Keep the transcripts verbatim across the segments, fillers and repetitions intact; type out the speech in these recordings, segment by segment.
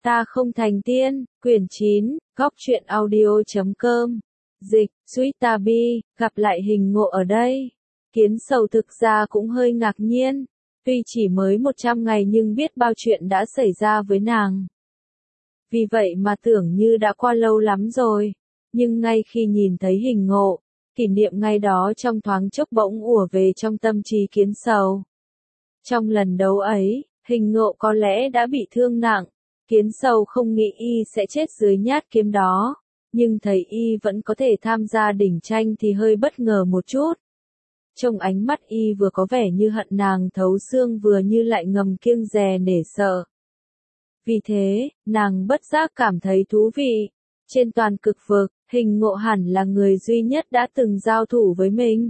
Ta không thành tiên, quyển chín, góc truyện audio chấm com. Dịch, Suýtabi, gặp lại hình ngộ ở đây. Kiến Sầu thực ra cũng hơi ngạc nhiên. Tuy chỉ mới một trăm ngày nhưng biết bao chuyện đã xảy ra với nàng. Vì vậy mà tưởng như đã qua lâu lắm rồi. Nhưng ngay khi nhìn thấy hình ngộ, kỷ niệm ngày đó trong thoáng chốc bỗng ùa về trong tâm trí Kiến Sầu. Trong lần đấu ấy, hình ngộ có lẽ đã bị thương nặng. Kiến Sầu không nghĩ y sẽ chết dưới nhát kiếm đó, nhưng thấy y vẫn có thể tham gia đỉnh tranh thì hơi bất ngờ một chút. Trong ánh mắt y vừa có vẻ như hận nàng thấu xương vừa như lại ngầm kiêng dè nể sợ. Vì thế, nàng bất giác cảm thấy thú vị. Trên toàn cực vực, hình ngộ hẳn là người duy nhất đã từng giao thủ với mình.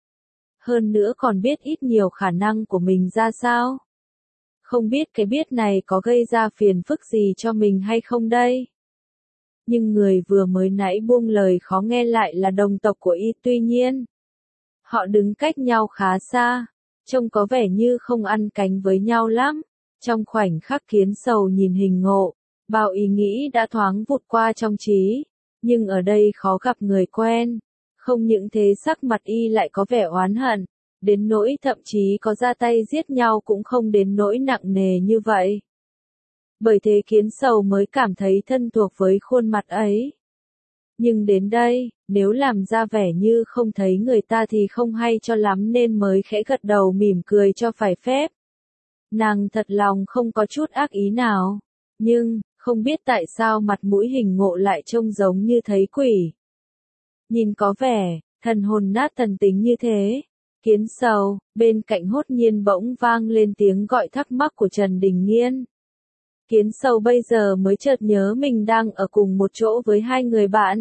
Hơn nữa còn biết ít nhiều khả năng của mình ra sao. Không biết cái biết này có gây ra phiền phức gì cho mình hay không đây. Nhưng người vừa mới nãy buông lời khó nghe lại là đồng tộc của y, tuy nhiên. Họ đứng cách nhau khá xa, trông có vẻ như không ăn cánh với nhau lắm. Trong khoảnh khắc Kiến Sầu nhìn hình ngộ, bao ý nghĩ đã thoáng vụt qua trong trí, nhưng ở đây khó gặp người quen. Không những thế sắc mặt y lại có vẻ oán hận, đến nỗi thậm chí có ra tay giết nhau cũng không đến nỗi nặng nề như vậy. Bởi thế Kiến Sầu mới cảm thấy thân thuộc với khuôn mặt ấy. Nhưng đến đây, nếu làm ra vẻ như không thấy người ta thì không hay cho lắm nên mới khẽ gật đầu mỉm cười cho phải phép. Nàng thật lòng không có chút ác ý nào, nhưng, không biết tại sao mặt mũi hình ngộ lại trông giống như thấy quỷ. Nhìn có vẻ, thần hồn nát thần tính như thế. Kiến Sầu, bên cạnh hốt nhiên bỗng vang lên tiếng gọi thắc mắc của Trần Đình Nghiên. Kiến Sầu bây giờ mới chợt nhớ mình đang ở cùng một chỗ với hai người bạn.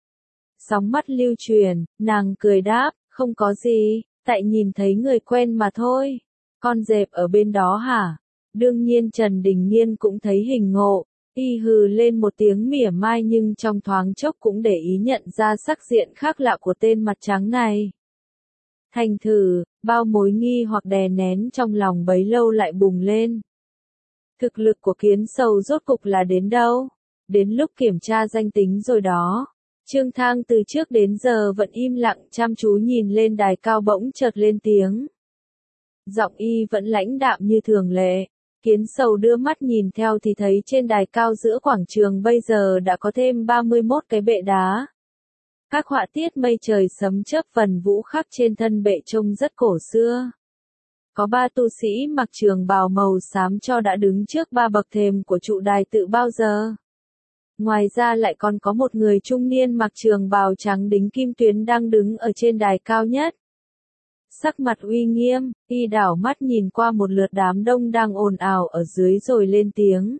Sóng mắt lưu truyền, nàng cười đáp, không có gì, tại nhìn thấy người quen mà thôi. Con dẹp ở bên đó hả? Đương nhiên Trần Đình Nghiên cũng thấy hình ngộ, y hừ lên một tiếng mỉa mai nhưng trong thoáng chốc cũng để ý nhận ra sắc diện khác lạ của tên mặt trắng này. Thành thử, bao mối nghi hoặc đè nén trong lòng bấy lâu lại bùng lên. Thực lực của Kiến Sầu rốt cục là đến đâu? Đến lúc kiểm tra danh tính rồi đó. Trương Thang từ trước đến giờ vẫn im lặng chăm chú nhìn lên đài cao bỗng chợt lên tiếng. Giọng y vẫn lãnh đạm như thường lệ. Kiến Sầu đưa mắt nhìn theo thì thấy trên đài cao giữa quảng trường bây giờ đã có thêm ba mươi mốt cái bệ đá. Các họa tiết mây trời sấm chớp vần vũ khắc trên thân bệ trông rất cổ xưa. Có ba tu sĩ mặc trường bào màu xám cho đã đứng trước ba bậc thềm của trụ đài tự bao giờ. Ngoài ra lại còn có một người trung niên mặc trường bào trắng đính kim tuyến đang đứng ở trên đài cao nhất. Sắc mặt uy nghiêm, y đảo mắt nhìn qua một lượt đám đông đang ồn ào ở dưới rồi lên tiếng.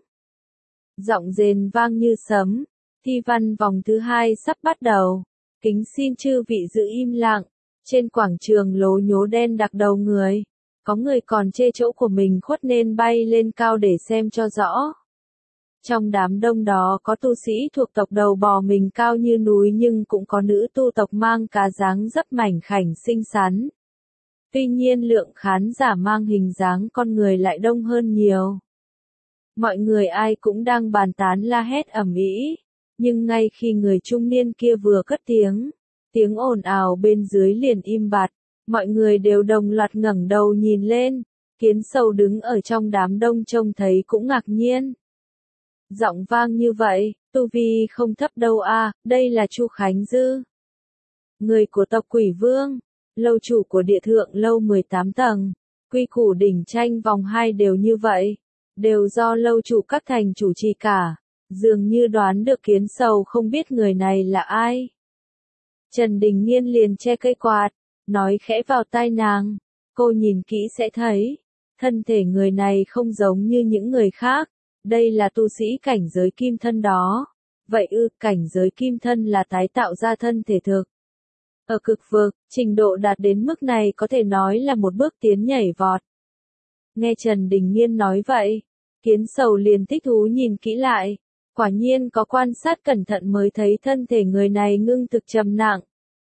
Giọng rền vang như sấm, thi văn vòng thứ hai sắp bắt đầu. Kính xin chư vị giữ im lặng. Trên quảng trường lố nhố đen đặc đầu người. Có người còn chê chỗ của mình khuất nên bay lên cao để xem cho rõ. Trong đám đông đó có tu sĩ thuộc tộc đầu bò mình cao như núi nhưng cũng có nữ tu tộc mang cá dáng dấp mảnh khảnh xinh xắn. Tuy nhiên lượng khán giả mang hình dáng con người lại đông hơn nhiều. Mọi người ai cũng đang bàn tán la hét ầm ĩ, nhưng ngay khi người trung niên kia vừa cất tiếng, tiếng ồn ào bên dưới liền im bặt, mọi người đều đồng loạt ngẩng đầu nhìn lên. Kiến Sầu đứng ở trong đám đông trông thấy cũng ngạc nhiên. Giọng vang như vậy, tu vi không thấp đâu à, đây là Chu Khánh Dư. Người của tộc Quỷ Vương, lâu chủ của địa thượng lâu mười tám tầng, quy củ đỉnh tranh vòng hai đều như vậy, đều do lâu chủ các thành chủ trì cả, dường như đoán được Kiến Sầu không biết người này là ai. Trần Đình Nghiên liền che cây quạt, nói khẽ vào tai nàng, cô nhìn kỹ sẽ thấy, thân thể người này không giống như những người khác. Đây là tu sĩ cảnh giới kim thân đó. Vậy ư, cảnh giới kim thân là tái tạo ra thân thể thực. Ở cực vực, trình độ đạt đến mức này có thể nói là một bước tiến nhảy vọt. Nghe Trần Đình Nghiên nói vậy, Kiến Sầu liền thích thú nhìn kỹ lại. Quả nhiên có quan sát cẩn thận mới thấy thân thể người này ngưng thực trầm nặng.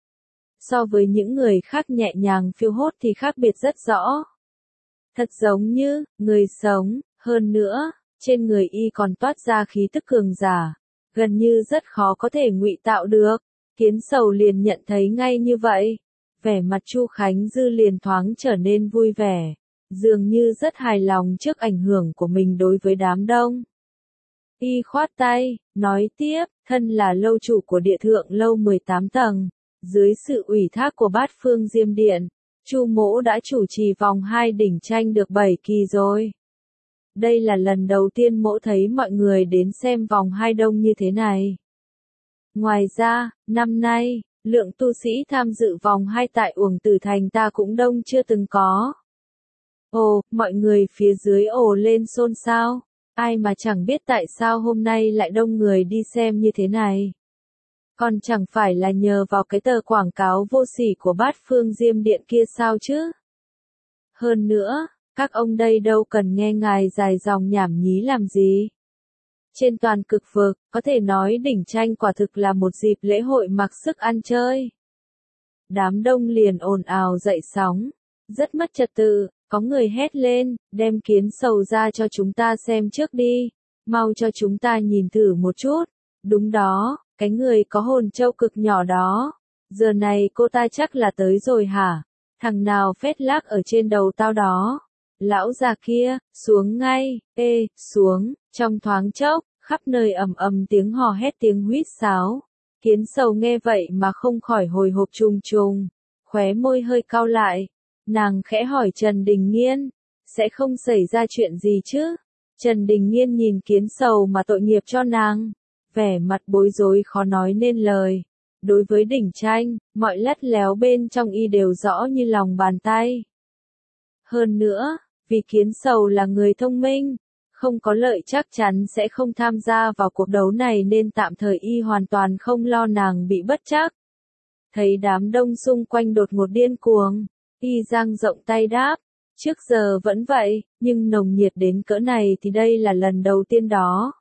So với những người khác nhẹ nhàng phiêu hốt thì khác biệt rất rõ. Thật giống như, người sống, hơn nữa. trên người y còn toát ra khí tức cường giả, gần như rất khó có thể ngụy tạo được. Kiến Sầu liền nhận thấy ngay như vậy. Vẻ mặt Chu Khánh Dư liền thoáng trở nên vui vẻ, dường như rất hài lòng trước ảnh hưởng của mình đối với đám đông. Y khoát tay, nói tiếp, thân là lâu chủ của địa thượng lâu mười tám tầng, dưới sự ủy thác của Bát Phương Diêm Điện, Chu Mỗ đã chủ trì vòng hai đỉnh tranh được bảy kỳ rồi. Đây là lần đầu tiên Mỗ thấy mọi người đến xem vòng hai đông như thế này. Ngoài ra, năm nay, lượng tu sĩ tham dự vòng hai tại Uổng Tử Thành ta cũng đông chưa từng có. Ồ, mọi người phía dưới ồ lên xôn xao, ai mà chẳng biết tại sao hôm nay lại đông người đi xem như thế này. Còn chẳng phải là nhờ vào cái tờ quảng cáo vô sỉ của Bát Phương Diêm Điện kia sao chứ? Hơn nữa, các ông đây đâu cần nghe ngài dài dòng nhảm nhí làm gì. Trên toàn cực vực, có thể nói đỉnh tranh quả thực là một dịp lễ hội mặc sức ăn chơi. Đám đông liền ồn ào dậy sóng, rất mất trật tự, có người hét lên, đem Kiến Sầu ra cho chúng ta xem trước đi, mau cho chúng ta nhìn thử một chút. Đúng đó, cái người có hồn trâu cực nhỏ đó, giờ này cô ta chắc là tới rồi hả? Thằng nào phét lác ở trên đầu tao đó? Lão già kia, xuống ngay, ê, xuống, trong thoáng chốc, khắp nơi ầm ầm tiếng hò hét tiếng huýt sáo. Kiến Sầu nghe vậy mà không khỏi hồi hộp trùng trùng, khóe môi hơi cau lại, nàng khẽ hỏi Trần Đình Nghiên, sẽ không xảy ra chuyện gì chứ? Trần Đình Nghiên nhìn Kiến Sầu mà tội nghiệp cho nàng, vẻ mặt bối rối khó nói nên lời. Đối với đỉnh tranh, mọi lắt léo bên trong y đều rõ như lòng bàn tay. Hơn nữa, vì Kiến Sầu là người thông minh, không có lợi chắc chắn sẽ không tham gia vào cuộc đấu này nên tạm thời y hoàn toàn không lo nàng bị bất trắc. Thấy đám đông xung quanh đột ngột điên cuồng, y dang rộng tay đáp, trước giờ vẫn vậy, nhưng nồng nhiệt đến cỡ này thì đây là lần đầu tiên đó.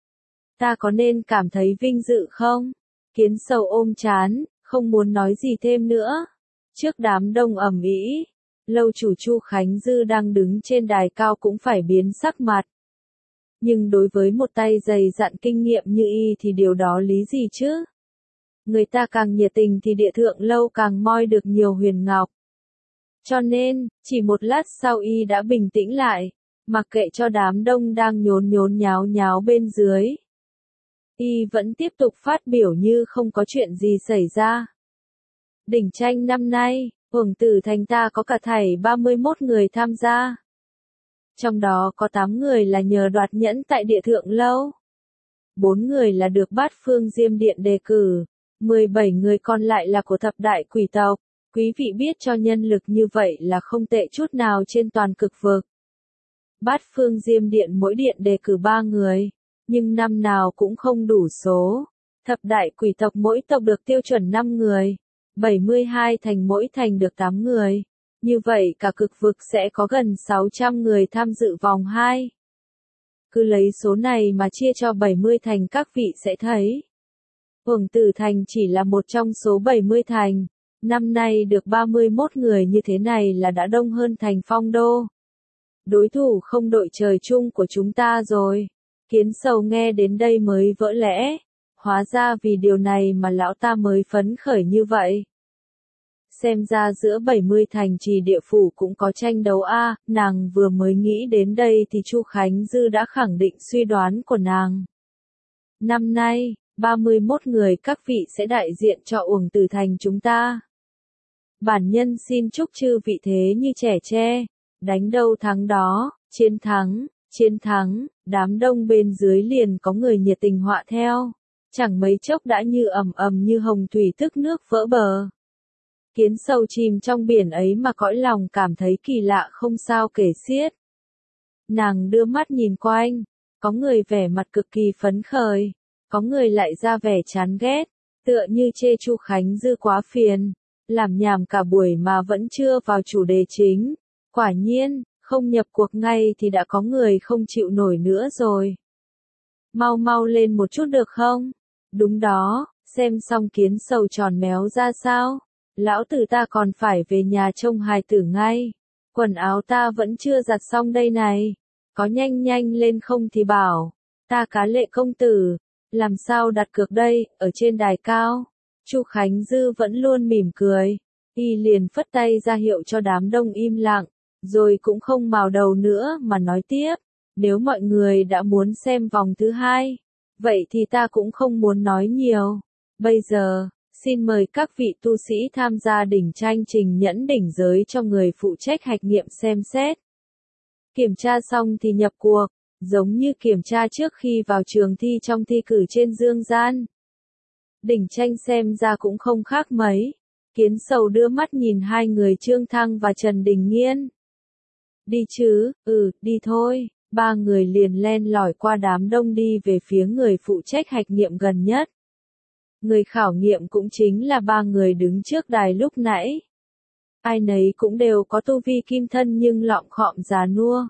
Ta có nên cảm thấy vinh dự không? Kiến Sầu ôm chán, không muốn nói gì thêm nữa. Trước đám đông ầm ĩ, lâu chủ Chu Khánh Dư đang đứng trên đài cao cũng phải biến sắc mặt. Nhưng đối với một tay dày dặn kinh nghiệm như y thì điều đó lý gì chứ? Người ta càng nhiệt tình thì địa thượng lâu càng moi được nhiều huyền ngọc. Cho nên, chỉ một lát sau y đã bình tĩnh lại, mặc kệ cho đám đông đang nhốn nhốn nháo nháo bên dưới. Y vẫn tiếp tục phát biểu như không có chuyện gì xảy ra. Đỉnh tranh năm nay, Uổng Tử Thành ta có cả thảy ba mươi mốt người tham gia. Trong đó có tám người là nhờ đoạt nhẫn tại địa thượng lâu. bốn người là được Bát Phương Diêm Điện đề cử. mười bảy người còn lại là của thập đại quỷ tộc. Quý vị biết cho nhân lực như vậy là không tệ chút nào trên toàn cực vực. Bát Phương Diêm Điện mỗi điện đề cử ba người, nhưng năm nào cũng không đủ số. Thập đại quỷ tộc mỗi tộc được tiêu chuẩn năm người, bảy mươi hai thành mỗi thành được tám người. Như vậy cả cực vực sẽ có gần sáu trăm người tham dự vòng hai. Cứ lấy số này mà chia cho bảy mươi thành các vị sẽ thấy. Uổng Tử Thành chỉ là một trong số bảy mươi thành. Năm nay được ba mươi mốt người như thế này là đã đông hơn thành Phong Đô. Đối thủ không đội trời chung của chúng ta rồi. Kiến Sầu nghe đến đây mới vỡ lẽ. Hóa ra vì điều này mà lão ta mới phấn khởi như vậy. Xem ra giữa bảy mươi thành trì địa phủ cũng có tranh đấu a, à, nàng vừa mới nghĩ đến đây thì Chu Khánh Dư đã khẳng định suy đoán của nàng. Năm nay, ba mươi mốt người các vị sẽ đại diện cho Uổng Tử Thành chúng ta. Bản nhân xin chúc chư vị thế như trẻ tre, đánh đâu thắng đó, chiến thắng, chiến thắng, đám đông bên dưới liền có người nhiệt tình họa theo, chẳng mấy chốc đã như ầm ầm như hồng thủy tức nước vỡ bờ. Kiến Sầu chìm trong biển ấy mà cõi lòng cảm thấy kỳ lạ không sao kể xiết. Nàng đưa mắt nhìn quanh, có người vẻ mặt cực kỳ phấn khởi, có người lại ra vẻ chán ghét, tựa như chê Chu Khánh Dư quá phiền, làm nhảm cả buổi mà vẫn chưa vào chủ đề chính. Quả nhiên, không nhập cuộc ngay thì đã có người không chịu nổi nữa rồi. Mau mau lên một chút được không? Đúng đó, xem xong Kiến Sầu tròn méo ra sao? Lão tử ta còn phải về nhà trông hài tử ngay. Quần áo ta vẫn chưa giặt xong đây này. có nhanh nhanh lên không thì bảo, ta cá lệ công tử, làm sao đặt cược đây, ở trên đài cao. Chu Khánh Dư vẫn luôn mỉm cười, y liền phất tay ra hiệu cho đám đông im lặng, rồi cũng không mào đầu nữa mà nói tiếp, nếu mọi người đã muốn xem vòng thứ hai, vậy thì ta cũng không muốn nói nhiều. Bây giờ, xin mời các vị tu sĩ tham gia đỉnh tranh trình nhẫn đỉnh giới cho người phụ trách hạch nghiệm xem xét. Kiểm tra xong thì nhập cuộc, giống như kiểm tra trước khi vào trường thi trong thi cử trên dương gian. Đỉnh tranh xem ra cũng không khác mấy. Kiến Sầu đưa mắt nhìn hai người Trương Thăng và Trần Đình Nghiên. Đi chứ, ừ, đi thôi. Ba người liền len lỏi qua đám đông đi về phía người phụ trách hạch nghiệm gần nhất. Người khảo nghiệm cũng chính là ba người đứng trước đài lúc nãy. Ai nấy cũng đều có tu vi kim thân nhưng lọng khọm già nua.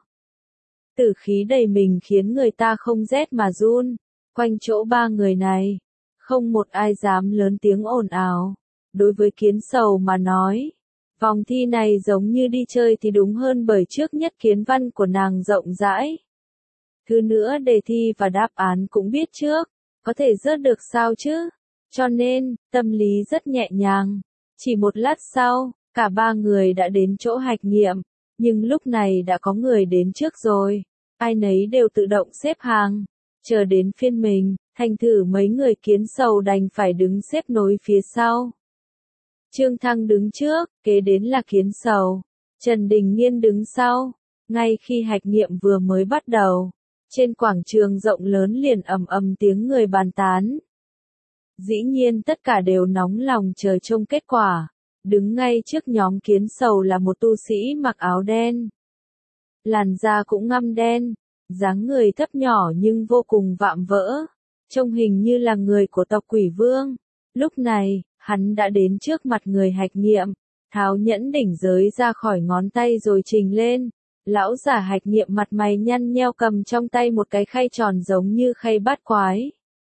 Tử khí đầy mình khiến người ta không rét mà run. Quanh chỗ ba người này, không một ai dám lớn tiếng ồn ào. Đối với Kiến Sầu mà nói, vòng thi này giống như đi chơi thì đúng hơn bởi trước nhất kiến văn của nàng rộng rãi. Thứ nữa đề thi và đáp án cũng biết trước, có thể rớt được sao chứ. Cho nên, tâm lý rất nhẹ nhàng. Chỉ một lát sau, cả ba người đã đến chỗ hạch nghiệm, nhưng lúc này đã có người đến trước rồi. Ai nấy đều tự động xếp hàng, chờ đến phiên mình, thành thử mấy người Kiến Sầu đành phải đứng xếp nối phía sau. Trương Thăng đứng trước, kế đến là Kiến Sầu, Trần Đình Nghiên đứng sau. Ngay khi hạch nghiệm vừa mới bắt đầu, trên quảng trường rộng lớn liền ầm ầm tiếng người bàn tán. Dĩ nhiên tất cả đều nóng lòng chờ trông kết quả. Đứng ngay trước nhóm Kiến Sầu là một tu sĩ mặc áo đen. Làn da cũng ngăm đen, dáng người thấp nhỏ nhưng vô cùng vạm vỡ, trông hình như là người của tộc Quỷ Vương. Lúc này, hắn đã đến trước mặt người hạch nghiệm, tháo nhẫn đỉnh giới ra khỏi ngón tay rồi trình lên. Lão giả hạch nghiệm mặt mày nhăn nheo cầm trong tay một cái khay tròn giống như khay bát quái.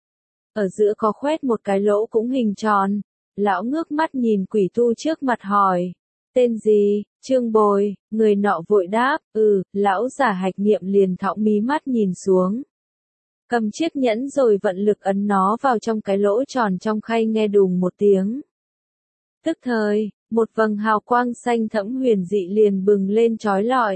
Ở giữa có khoét một cái lỗ cũng hình tròn. Lão ngước mắt nhìn quỷ tu trước mặt hỏi, tên gì? Trương Bồi. Người nọ vội đáp, ừ. Lão giả hạch nghiệm liền thõng mí mắt nhìn xuống, cầm chiếc nhẫn rồi vận lực ấn nó vào trong cái lỗ tròn trong khay, nghe đùng một tiếng. Tức thời, một vầng hào quang xanh thẫm huyền dị liền bừng lên chói lọi.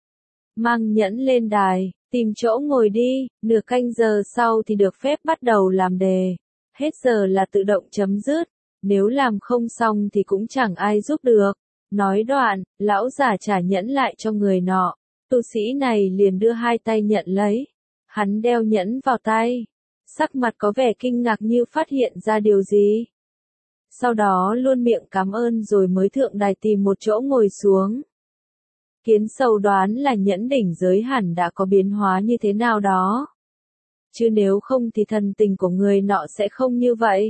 Mang nhẫn lên đài, tìm chỗ ngồi đi, nửa canh giờ sau thì được phép bắt đầu làm đề. Hết giờ là tự động chấm dứt, nếu làm không xong thì cũng chẳng ai giúp được. Nói đoạn, lão giả trả nhẫn lại cho người nọ, tu sĩ này liền đưa hai tay nhận lấy. Hắn đeo nhẫn vào tay, sắc mặt có vẻ kinh ngạc như phát hiện ra điều gì. Sau đó luôn miệng cảm ơn rồi mới thượng đài tìm một chỗ ngồi xuống. Kiến Sầu đoán là nhẫn đỉnh giới hẳn đã có biến hóa như thế nào đó. Chứ nếu không thì thần tình của người nọ sẽ không như vậy.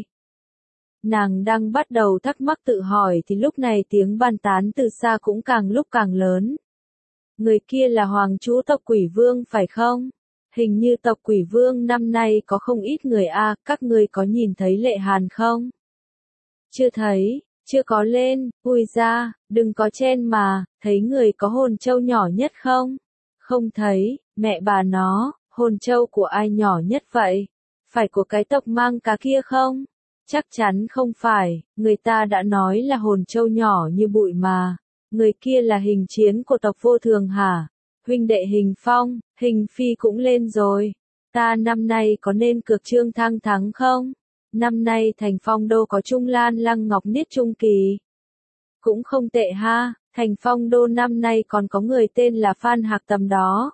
Nàng đang bắt đầu thắc mắc tự hỏi thì lúc này tiếng bàn tán từ xa cũng càng lúc càng lớn. Người kia là hoàng chú tộc Quỷ Vương phải không? Hình như tộc Quỷ Vương năm nay có không ít người a, các ngươi có nhìn thấy Lệ Hàn không? Chưa thấy, chưa có lên, ui ra, đừng có chen mà, thấy người có hồn châu nhỏ nhất không? Không thấy, mẹ bà nó, hồn châu của ai nhỏ nhất vậy? Phải của cái tộc mang cá kia không? Chắc chắn không phải, người ta đã nói là hồn châu nhỏ như bụi mà. Người kia là Hình Chiến của tộc Vô Thường hả? Huynh đệ Hình Phong, Hình Phi cũng lên rồi. Ta năm nay có nên cược Trương Thăng thắng không? Năm nay Thành Phong Đô có Trung Lan Lăng Ngọc Niết Trung Kỳ. Cũng không tệ ha, Thành Phong Đô năm nay còn có người tên là Phan Hạc Tầm đó.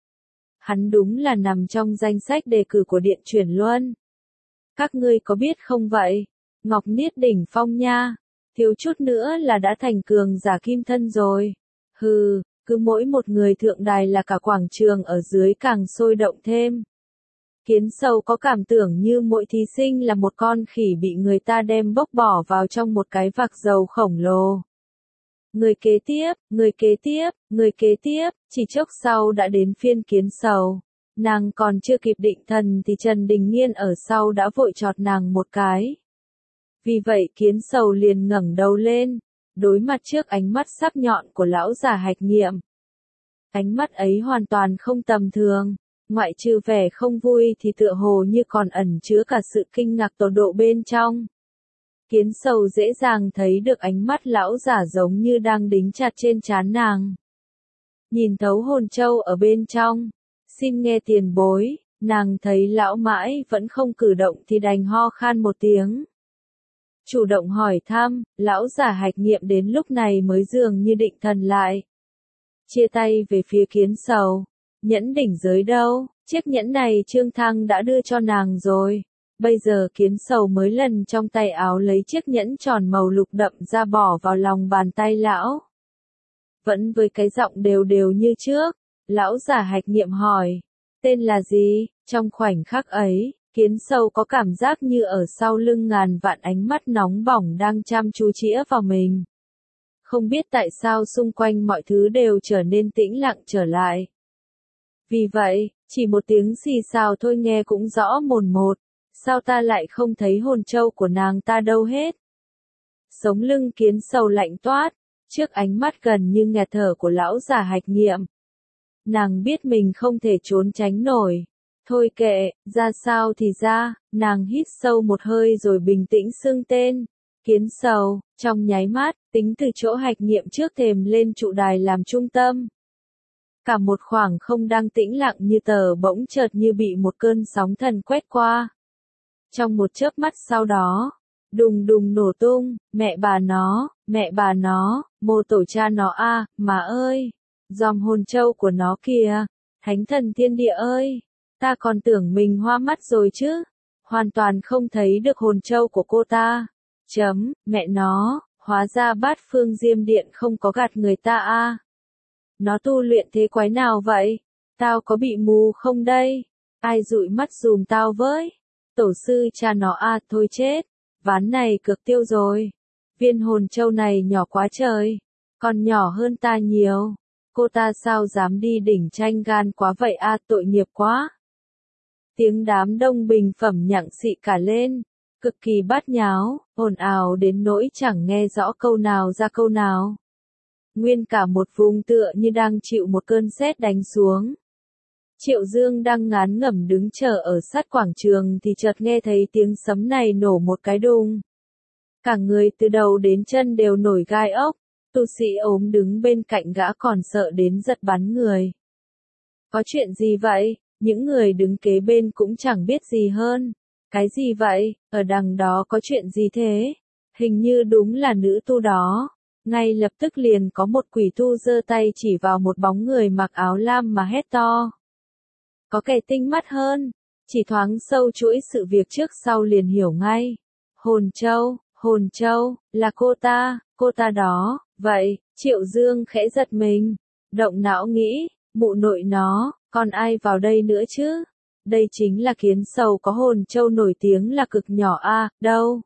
Hắn đúng là nằm trong danh sách đề cử của Điện Chuyển Luân. Các ngươi có biết không vậy? Ngọc Niết đỉnh phong nha. Thiếu chút nữa là đã thành cường giả kim thân rồi. Hừ, cứ mỗi một người thượng đài là cả quảng trường ở dưới càng sôi động thêm. Kiến Sầu có cảm tưởng như mỗi thí sinh là một con khỉ bị người ta đem bốc bỏ vào trong một cái vạc dầu khổng lồ. Người kế tiếp, người kế tiếp, người kế tiếp, chỉ chốc sau đã đến phiên Kiến Sầu. Nàng còn chưa kịp định thần thì Trần Đình Nghiên ở sau đã vội chọt nàng một cái. Vì vậy Kiến Sầu liền ngẩng đầu lên, đối mặt trước ánh mắt sắc nhọn của lão già hạch nghiệm. Ánh mắt ấy hoàn toàn không tầm thường, ngoại trừ vẻ không vui thì tựa hồ như còn ẩn chứa cả sự kinh ngạc tột độ bên trong. Kiến Sầu dễ dàng thấy được ánh mắt lão giả giống như đang đính chặt trên trán nàng. Nhìn thấu hồn châu ở bên trong, xin nghe tiền bối, nàng thấy lão mãi vẫn không cử động thì đành ho khan một tiếng. Chủ động hỏi thăm, lão giả hạch nghiệm đến lúc này mới dường như định thần lại. Chia tay về phía Kiến Sầu, nhẫn đỉnh giới đâu, chiếc nhẫn này Trương Thăng đã đưa cho nàng rồi. Bây giờ Kiến Sầu mới lần trong tay áo lấy chiếc nhẫn tròn màu lục đậm ra bỏ vào lòng bàn tay lão. Vẫn với cái giọng đều đều như trước, lão giả hạch nghiệm hỏi, tên là gì? Trong khoảnh khắc ấy, Kiến Sầu có cảm giác như ở sau lưng ngàn vạn ánh mắt nóng bỏng đang chăm chú chĩa vào mình. Không biết tại sao xung quanh mọi thứ đều trở nên tĩnh lặng trở lại. Vì vậy, chỉ một tiếng xì xào thôi nghe cũng rõ mồn một, sao ta lại không thấy hồn châu của nàng ta đâu hết? Sống lưng Kiến Sầu lạnh toát, trước ánh mắt gần như nghẹt thở của lão già hạch nghiệm. Nàng biết mình không thể trốn tránh nổi. Thôi kệ, ra sao thì ra, nàng hít sâu một hơi rồi bình tĩnh xưng tên. Kiến Sầu, trong nháy mắt, tính từ chỗ hạch nghiệm trước thềm lên trụ đài làm trung tâm. Cả một khoảng không đang tĩnh lặng như tờ bỗng chợt như bị một cơn sóng thần quét qua. Trong một chớp mắt sau đó, đùng đùng nổ tung, mẹ bà nó, mẹ bà nó, mô tổ cha nó a, mà ơi, dòm hồn châu của nó kìa, thánh thần thiên địa ơi, ta còn tưởng mình hoa mắt rồi chứ, hoàn toàn không thấy được hồn châu của cô ta. Chấm, mẹ nó, hóa ra Bát Phương Diêm Điện không có gạt người ta a. Nó tu luyện thế quái nào vậy? Tao có bị mù không đây? Ai dụi mắt dùm tao với? Tổ sư cha nó a, thôi chết, ván này cược tiêu rồi. Viên hồn châu này nhỏ quá trời, còn nhỏ hơn ta nhiều. Cô ta sao dám đi đỉnh tranh gan quá vậy a, tội nghiệp quá. Tiếng đám đông bình phẩm nhặng xị cả lên, cực kỳ bát nháo, ồn ào đến nỗi chẳng nghe rõ câu nào ra câu nào. Nguyên cả một vùng tựa như đang chịu một cơn sét đánh xuống. Triệu Dương đang ngán ngẩm đứng chờ ở sát quảng trường thì chợt nghe thấy tiếng sấm này nổ một cái đùng. Cả người từ đầu đến chân đều nổi gai ốc, tu sĩ ốm đứng bên cạnh gã còn sợ đến giật bắn người. Có chuyện gì vậy? Những người đứng kế bên cũng chẳng biết gì hơn. Cái gì vậy? Ở đằng đó có chuyện gì thế? Hình như đúng là nữ tu đó. Ngay lập tức liền có một quỷ tu giơ tay chỉ vào một bóng người mặc áo lam mà hét to. Có kẻ tinh mắt hơn, chỉ thoáng sâu chuỗi sự việc trước sau liền hiểu ngay. Hồn châu, hồn châu, là cô ta, cô ta đó, vậy, Triệu Dương khẽ giật mình, động não nghĩ, mụ nội nó, còn ai vào đây nữa chứ? Đây chính là Kiến Sầu có hồn châu nổi tiếng là cực nhỏ a, đâu?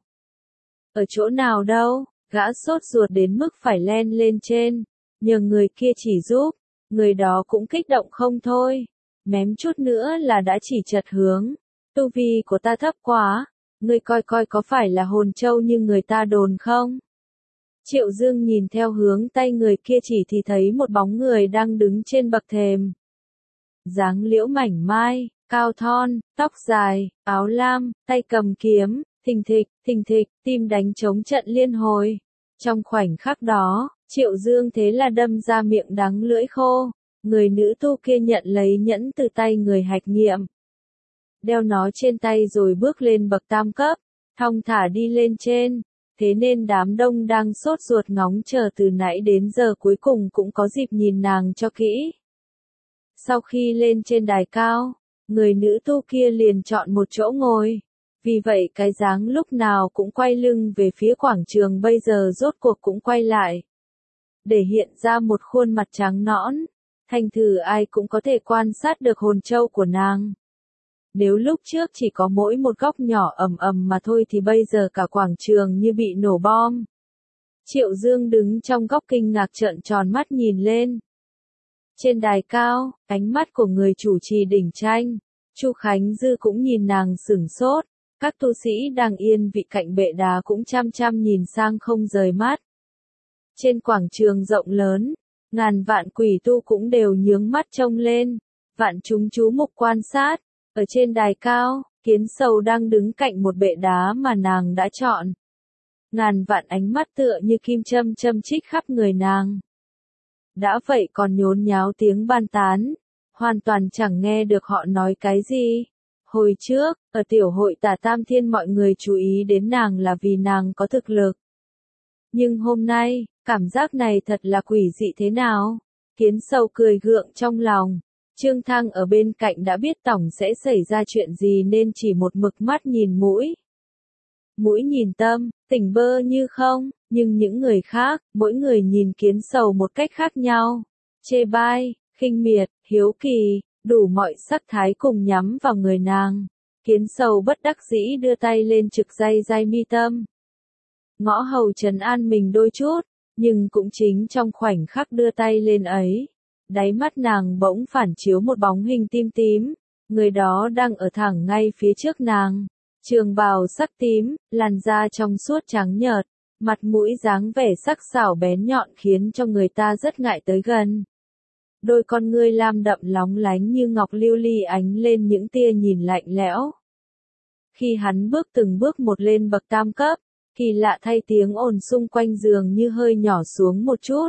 Ở chỗ nào đâu? Gã sốt ruột đến mức phải len lên trên, nhờ người kia chỉ giúp, người đó cũng kích động không thôi. Mém chút nữa là đã chỉ chật hướng. Tu vi của ta thấp quá, ngươi coi coi có phải là hồn châu như người ta đồn không? Triệu Dương nhìn theo hướng tay người kia chỉ thì thấy một bóng người đang đứng trên bậc thềm. Dáng liễu mảnh mai, cao thon, tóc dài, áo lam, tay cầm kiếm, thình thịch, thình thịch, tim đánh trống trận liên hồi. Trong khoảnh khắc đó, Triệu Dương thế là đâm ra miệng đắng lưỡi khô. Người nữ tu kia nhận lấy nhẫn từ tay người hạch nghiệm. Đeo nó trên tay rồi bước lên bậc tam cấp, thong thả đi lên trên. Thế nên đám đông đang sốt ruột ngóng chờ từ nãy đến giờ cuối cùng cũng có dịp nhìn nàng cho kỹ. Sau khi lên trên đài cao, người nữ tu kia liền chọn một chỗ ngồi. Vì vậy cái dáng lúc nào cũng quay lưng về phía quảng trường bây giờ rốt cuộc cũng quay lại. Để hiện ra một khuôn mặt trắng nõn. Thành thử ai cũng có thể quan sát được hồn châu của nàng. Nếu lúc trước chỉ có mỗi một góc nhỏ ầm ầm mà thôi thì bây giờ cả quảng trường như bị nổ bom. Triệu Dương đứng trong góc kinh ngạc trợn tròn mắt nhìn lên. Trên đài cao, ánh mắt của người chủ trì đỉnh tranh, Chu Khánh Dư cũng nhìn nàng sửng sốt, các tu sĩ đang yên vị cạnh bệ đá cũng chăm chăm nhìn sang không rời mắt. Trên quảng trường rộng lớn, Ngàn vạn quỷ tu cũng đều nhướng mắt trông lên, vạn chúng chú mục quan sát. Ở trên đài cao, Kiến Sầu đang đứng cạnh một bệ đá mà nàng đã chọn. Ngàn vạn ánh mắt tựa như kim châm châm chích khắp người nàng. Đã vậy còn nhốn nháo tiếng bàn tán, hoàn toàn chẳng nghe được họ nói cái gì. Hồi trước, ở tiểu hội Tả Tam Thiên mọi người chú ý đến nàng là vì nàng có thực lực. Nhưng hôm nay, cảm giác này thật là quỷ dị thế nào? Kiến Sầu cười gượng trong lòng. Trương Thăng ở bên cạnh đã biết tổng sẽ xảy ra chuyện gì nên chỉ một mực mắt nhìn mũi. Mũi nhìn tâm, tỉnh bơ như không, nhưng những người khác, mỗi người nhìn Kiến Sầu một cách khác nhau. Chê bai, khinh miệt, hiếu kỳ, đủ mọi sắc thái cùng nhắm vào người nàng. Kiến Sầu bất đắc dĩ đưa tay lên trực day day mi tâm. Ngõ hầu trấn an mình đôi chút, nhưng cũng chính trong khoảnh khắc đưa tay lên ấy. Đáy mắt nàng bỗng phản chiếu một bóng hình tím tím, người đó đang ở thẳng ngay phía trước nàng. Trường bào sắc tím, làn da trong suốt trắng nhợt, mặt mũi dáng vẻ sắc sảo bén nhọn khiến cho người ta rất ngại tới gần. Đôi con ngươi lam đậm lóng lánh như ngọc lưu ly ánh lên những tia nhìn lạnh lẽo. Khi hắn bước từng bước một lên bậc tam cấp, kỳ lạ thay tiếng ồn xung quanh giường như hơi nhỏ xuống một chút.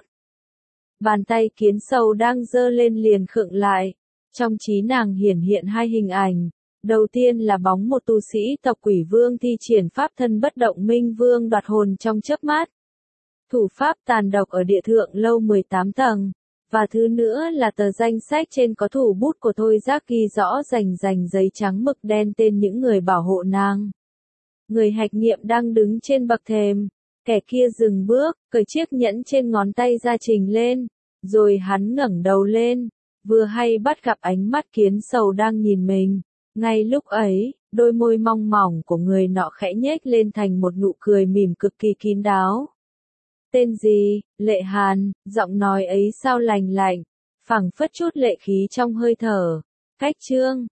Bàn tay Kiến Sầu đang giơ lên liền khựng lại. Trong trí nàng hiển hiện hai hình ảnh. Đầu tiên là bóng một tu sĩ tộc Quỷ Vương thi triển pháp thân bất động Minh Vương đoạt hồn trong chớp mắt. Thủ pháp tàn độc ở địa thượng lâu mười tám tầng. Và thứ nữa là tờ danh sách trên có thủ bút của Thôi Giác ghi rõ rành rành giấy trắng mực đen tên những người bảo hộ nàng. Người hạch nghiệm đang đứng trên bậc thềm. Kẻ kia dừng bước, cởi chiếc nhẫn trên ngón tay ra trình lên. Rồi hắn ngẩng đầu lên. Vừa hay bắt gặp ánh mắt Kiến Sầu đang nhìn mình. Ngay lúc ấy, đôi môi mong mỏng của người nọ khẽ nhếch lên thành một nụ cười mỉm cực kỳ kín đáo. Tên gì? Lệ Hàn, giọng nói ấy sao lành lạnh, phảng phất chút lệ khí trong hơi thở. Cách Trương,